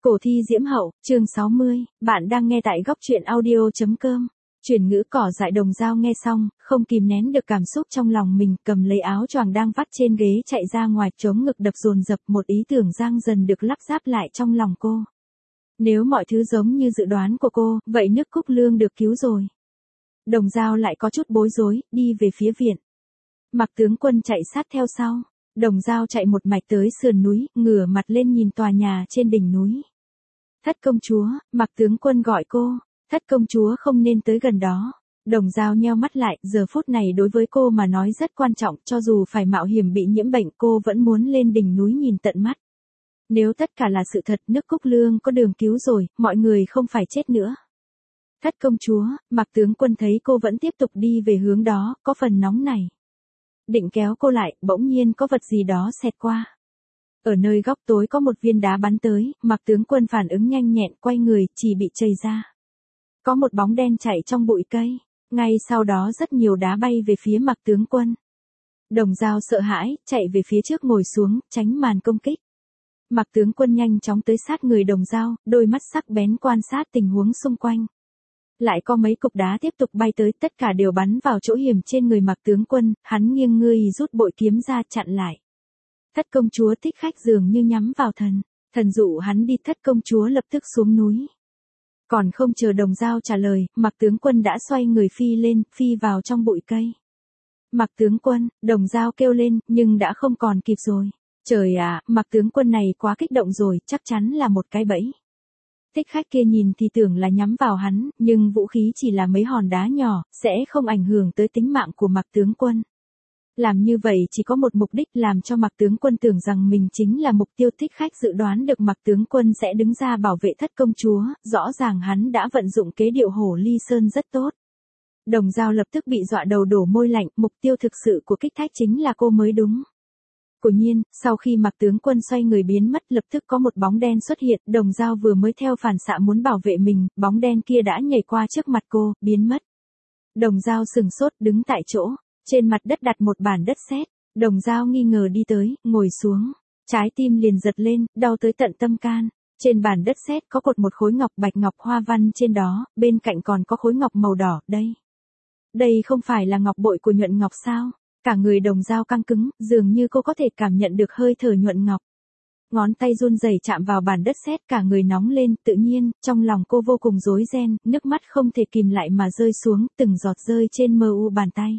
Cổ thi diễm hậu, chương 60, bạn đang nghe tại góc truyện audio.com. Chuyển ngữ cỏ dại Đồng Dao nghe xong, không kìm nén được cảm xúc trong lòng mình, cầm lấy áo choàng đang vắt trên ghế chạy ra ngoài, chống ngực đập dồn dập, một ý tưởng giang dần được lắp ráp lại trong lòng cô. Nếu mọi thứ giống như dự đoán của cô, vậy nước Cúc Lương được cứu rồi. Đồng Dao lại có chút bối rối, đi về phía viện. Mạc tướng quân chạy sát theo sau. Đồng Dao chạy một mạch tới sườn núi, ngửa mặt lên nhìn tòa nhà trên đỉnh núi. Thất công chúa, Mạc tướng quân gọi cô. Thất công chúa không nên tới gần đó. Đồng Dao nheo mắt lại, giờ phút này đối với cô mà nói rất quan trọng, cho dù phải mạo hiểm bị nhiễm bệnh cô vẫn muốn lên đỉnh núi nhìn tận mắt. Nếu tất cả là sự thật, nước Cúc Lương có đường cứu rồi, mọi người không phải chết nữa. Thất công chúa, Mạc tướng quân thấy cô vẫn tiếp tục đi về hướng đó, có phần nóng này. Định kéo cô lại, bỗng nhiên có vật gì đó xẹt qua. Ở nơi góc tối có một viên đá bắn tới, Mạc tướng quân phản ứng nhanh nhẹn, quay người, chỉ bị chầy ra. Có một bóng đen chạy trong bụi cây, ngay sau đó rất nhiều đá bay về phía Mạc tướng quân. Đồng Dao sợ hãi, chạy về phía trước ngồi xuống, tránh màn công kích. Mạc tướng quân nhanh chóng tới sát người Đồng Dao, đôi mắt sắc bén quan sát tình huống xung quanh. Lại có mấy cục đá tiếp tục bay tới, tất cả đều bắn vào chỗ hiểm trên người Mạc tướng quân, hắn nghiêng người rút bội kiếm ra chặn lại. Thất công chúa thích khách dường như nhắm vào thần dụ hắn đi, thất công chúa lập tức xuống núi. Còn không chờ Đồng Dao trả lời, Mạc tướng quân đã xoay người phi lên, phi vào trong bụi cây. Mạc tướng quân, Đồng Dao kêu lên, nhưng đã không còn kịp rồi. Trời ạ, Mạc tướng quân này quá kích động rồi, chắc chắn là một cái bẫy. Thích khách kia nhìn thì tưởng là nhắm vào hắn, nhưng vũ khí chỉ là mấy hòn đá nhỏ, sẽ không ảnh hưởng tới tính mạng của Mạc tướng quân. Làm như vậy chỉ có một mục đích, làm cho Mạc tướng quân tưởng rằng mình chính là mục tiêu. Thích khách dự đoán được Mạc tướng quân sẽ đứng ra bảo vệ thất công chúa, rõ ràng hắn đã vận dụng kế điệu hổ ly sơn rất tốt. Đồng Dao lập tức bị dọa đầu đổ môi lạnh, mục tiêu thực sự của kích thích chính là cô mới đúng. Quả nhiên, sau khi Mạc tướng quân xoay người biến mất, lập tức có một bóng đen xuất hiện, Đồng Dao vừa mới theo phản xạ muốn bảo vệ mình, bóng đen kia đã nhảy qua trước mặt cô, biến mất. Đồng Dao sừng sốt đứng tại chỗ, trên mặt đất đặt một bản đất sét. Đồng Dao nghi ngờ đi tới, ngồi xuống, trái tim liền giật lên, đau tới tận tâm can. Trên bản đất sét có cột một khối ngọc bạch ngọc hoa văn trên đó, bên cạnh còn có khối ngọc màu đỏ, đây không phải là ngọc bội của Nhuận Ngọc sao? Cả người Đồng Dao căng cứng, dường như cô có thể cảm nhận được hơi thở Nhuận Ngọc. Ngón tay run rẩy chạm vào bản đất sét, cả người nóng lên, tự nhiên, trong lòng cô vô cùng rối ren, nước mắt không thể kìm lại mà rơi xuống, từng giọt rơi trên mờ u bàn tay.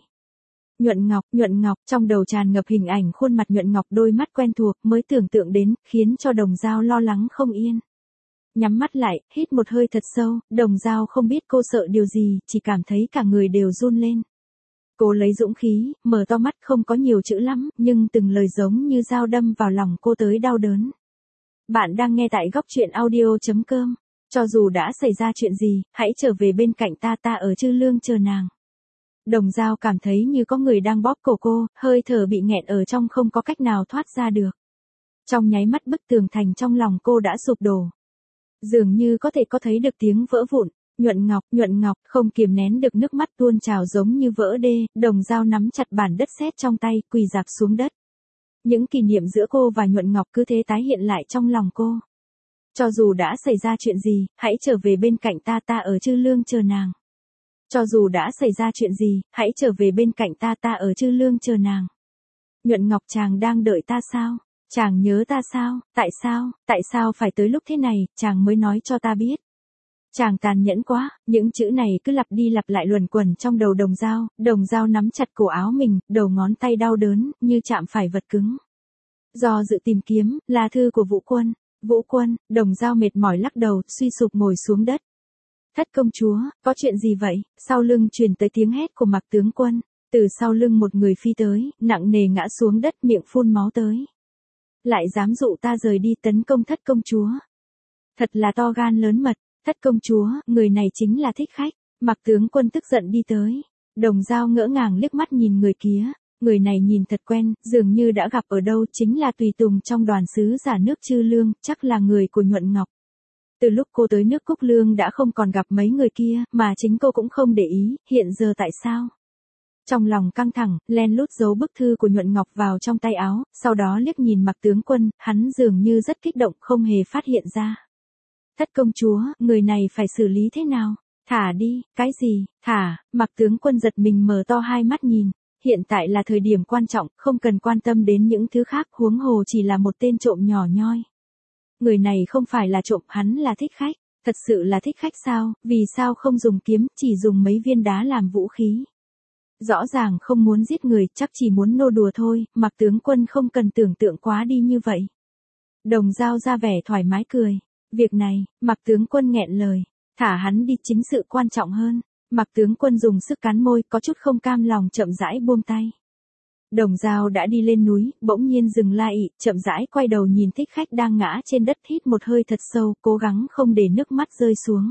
Nhuận Ngọc, trong đầu tràn ngập hình ảnh khuôn mặt Nhuận Ngọc, đôi mắt quen thuộc, mới tưởng tượng đến, khiến cho Đồng Dao lo lắng không yên. Nhắm mắt lại, hít một hơi thật sâu, Đồng Dao không biết cô sợ điều gì, chỉ cảm thấy cả người đều run lên. Cô lấy dũng khí, mở to mắt, không có nhiều chữ lắm, nhưng từng lời giống như dao đâm vào lòng cô tới đau đớn. Bạn đang nghe tại góc truyện audio.com. Cho dù đã xảy ra chuyện gì, hãy trở về bên cạnh ta ở Chư Lương chờ nàng. Đồng Dao cảm thấy như có người đang bóp cổ cô, hơi thở bị nghẹn ở trong không có cách nào thoát ra được. Trong nháy mắt bức tường thành trong lòng cô đã sụp đổ. Dường như có thể có thấy được tiếng vỡ vụn. Nhuận Ngọc, không kiềm nén được nước mắt tuôn trào giống như vỡ đê, Đồng Dao nắm chặt bản đất sét trong tay, quỳ rạp xuống đất. Những kỷ niệm giữa cô và Nhuận Ngọc cứ thế tái hiện lại trong lòng cô. Cho dù đã xảy ra chuyện gì, hãy trở về bên cạnh ta ở Chư Lương chờ nàng. Cho dù đã xảy ra chuyện gì, hãy trở về bên cạnh ta ở Chư Lương chờ nàng. Nhuận Ngọc, chàng đang đợi ta sao? Chàng nhớ ta sao? Tại sao phải tới lúc thế này, chàng mới nói cho ta biết? Chàng tàn nhẫn quá, những chữ này cứ lặp đi lặp lại luẩn quẩn trong đầu Đồng Dao nắm chặt cổ áo mình, đầu ngón tay đau đớn, như chạm phải vật cứng. Do dự tìm kiếm, là thư của Vũ Quân, Đồng Dao mệt mỏi lắc đầu, suy sụp ngồi xuống đất. Thất công chúa, có chuyện gì vậy? Sau lưng truyền tới tiếng hét của Mạc tướng quân, từ sau lưng một người phi tới, nặng nề ngã xuống đất, miệng phun máu tới. Lại dám dụ ta rời đi tấn công thất công chúa. Thật là to gan lớn mật. Thất công chúa, người này chính là thích khách. Mạc tướng quân tức giận đi tới. Đồng Dao ngỡ ngàng liếc mắt nhìn người kia. Người này nhìn thật quen, dường như đã gặp ở đâu, chính là tùy tùng trong đoàn sứ giả nước Chư Lương, chắc là người của Nhuận Ngọc. Từ lúc cô tới nước Cúc Lương đã không còn gặp mấy người kia, mà chính cô cũng không để ý, hiện giờ tại sao? Trong lòng căng thẳng, len lút giấu bức thư của Nhuận Ngọc vào trong tay áo, sau đó liếc nhìn Mạc tướng quân, hắn dường như rất kích động, không hề phát hiện ra. Thất công chúa, người này phải xử lý thế nào? Thả đi, cái gì, thả, Mạc tướng quân giật mình mở to hai mắt nhìn. Hiện tại là thời điểm quan trọng, không cần quan tâm đến những thứ khác, huống hồ chỉ là một tên trộm nhỏ nhoi. Người này không phải là trộm, hắn là thích khách. Thật sự là thích khách sao, vì sao không dùng kiếm, chỉ dùng mấy viên đá làm vũ khí. Rõ ràng không muốn giết người, chắc chỉ muốn nô đùa thôi, Mạc tướng quân không cần tưởng tượng quá đi như vậy. Đồng Dao ra vẻ thoải mái cười. Việc này, Mạc tướng quân nghẹn lời. Thả hắn đi, chính sự quan trọng hơn. Mạc tướng quân dùng sức cắn môi, có chút không cam lòng chậm rãi buông tay. Đồng Dao đã đi lên núi, bỗng nhiên dừng lại, chậm rãi quay đầu nhìn thích khách đang ngã trên đất, hít một hơi thật sâu, cố gắng không để nước mắt rơi xuống.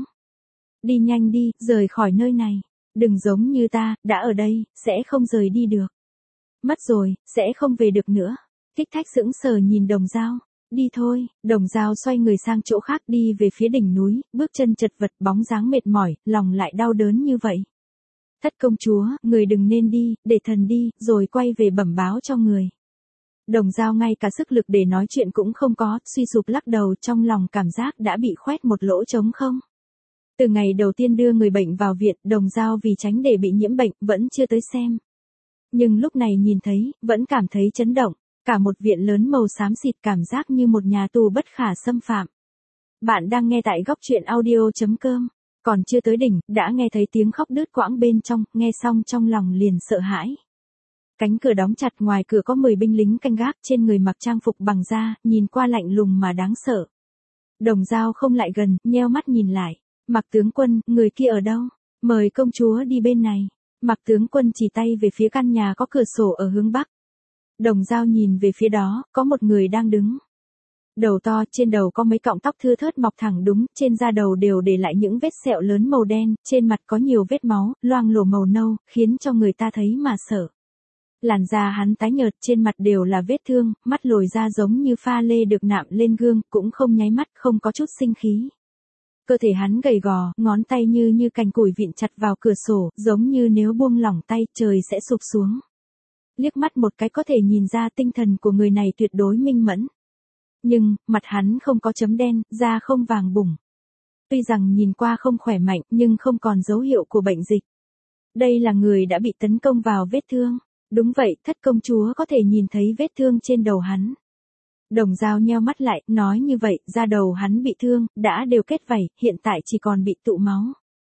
Đi nhanh đi, rời khỏi nơi này. Đừng giống như ta, đã ở đây, sẽ không rời đi được. Mất rồi, sẽ không về được nữa. Thích khách sững sờ nhìn Đồng Dao. Đi thôi, Đồng Dao xoay người sang chỗ khác đi về phía đỉnh núi, bước chân chật vật, bóng dáng mệt mỏi, lòng lại đau đớn như vậy. Thất công chúa, người đừng nên đi, để thần đi, rồi quay về bẩm báo cho người. Đồng Dao ngay cả sức lực để nói chuyện cũng không có, suy sụp lắc đầu, trong lòng cảm giác đã bị khoét một lỗ trống không. Từ ngày đầu tiên đưa người bệnh vào viện, Đồng Dao vì tránh để bị nhiễm bệnh, vẫn chưa tới xem. Nhưng lúc này nhìn thấy, vẫn cảm thấy chấn động. Cả một viện lớn màu xám xịt, cảm giác như một nhà tù bất khả xâm phạm. Bạn đang nghe tại góc truyện audio.com. Còn chưa tới đỉnh, đã nghe thấy tiếng khóc đứt quãng bên trong, nghe xong trong lòng liền sợ hãi. Cánh cửa đóng chặt, ngoài cửa có 10 binh lính canh gác, trên người mặc trang phục bằng da, nhìn qua lạnh lùng mà đáng sợ. Đồng Dao không lại gần, nheo mắt nhìn lại. Mạc tướng quân, người kia ở đâu? Mời công chúa đi bên này. Mạc tướng quân chỉ tay về phía căn nhà có cửa sổ ở hướng bắc. Đồng Dao nhìn về phía đó, có một người đang đứng. Đầu to, trên đầu có mấy cọng tóc thưa thớt mọc thẳng đúng, trên da đầu đều để lại những vết sẹo lớn màu đen, trên mặt có nhiều vết máu, loang lổ màu nâu, khiến cho người ta thấy mà sợ. Làn da hắn tái nhợt, trên mặt đều là vết thương, mắt lồi ra giống như pha lê được nạm lên gương, cũng không nháy mắt, không có chút sinh khí. Cơ thể hắn gầy gò, ngón tay như cành củi vịn chặt vào cửa sổ, giống như nếu buông lỏng tay, trời sẽ sụp xuống. Liếc mắt một cái có thể nhìn ra tinh thần của người này tuyệt đối minh mẫn. Nhưng, mặt hắn không có chấm đen, da không vàng bủng. Tuy rằng nhìn qua không khỏe mạnh, nhưng không còn dấu hiệu của bệnh dịch. Đây là người đã bị tấn công vào vết thương. Đúng vậy, thất công chúa có thể nhìn thấy vết thương trên đầu hắn. Đồng Dao nheo mắt lại, nói như vậy, da đầu hắn bị thương, đã đều kết vảy, hiện tại chỉ còn bị tụ máu.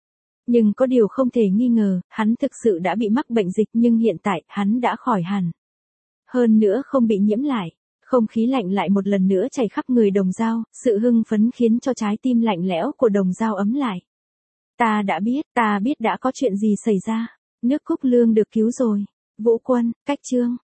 Nhưng có điều không thể nghi ngờ, hắn thực sự đã bị mắc bệnh dịch, nhưng hiện tại, hắn đã khỏi hẳn. Hơn nữa không bị nhiễm lại. Không khí lạnh lại một lần nữa chảy khắp người Đồng Dao, sự hưng phấn khiến cho trái tim lạnh lẽo của Đồng Dao ấm lại. Ta biết đã có chuyện gì xảy ra. Nước Cúc Lương được cứu rồi. Vũ Quân, Cách Trương,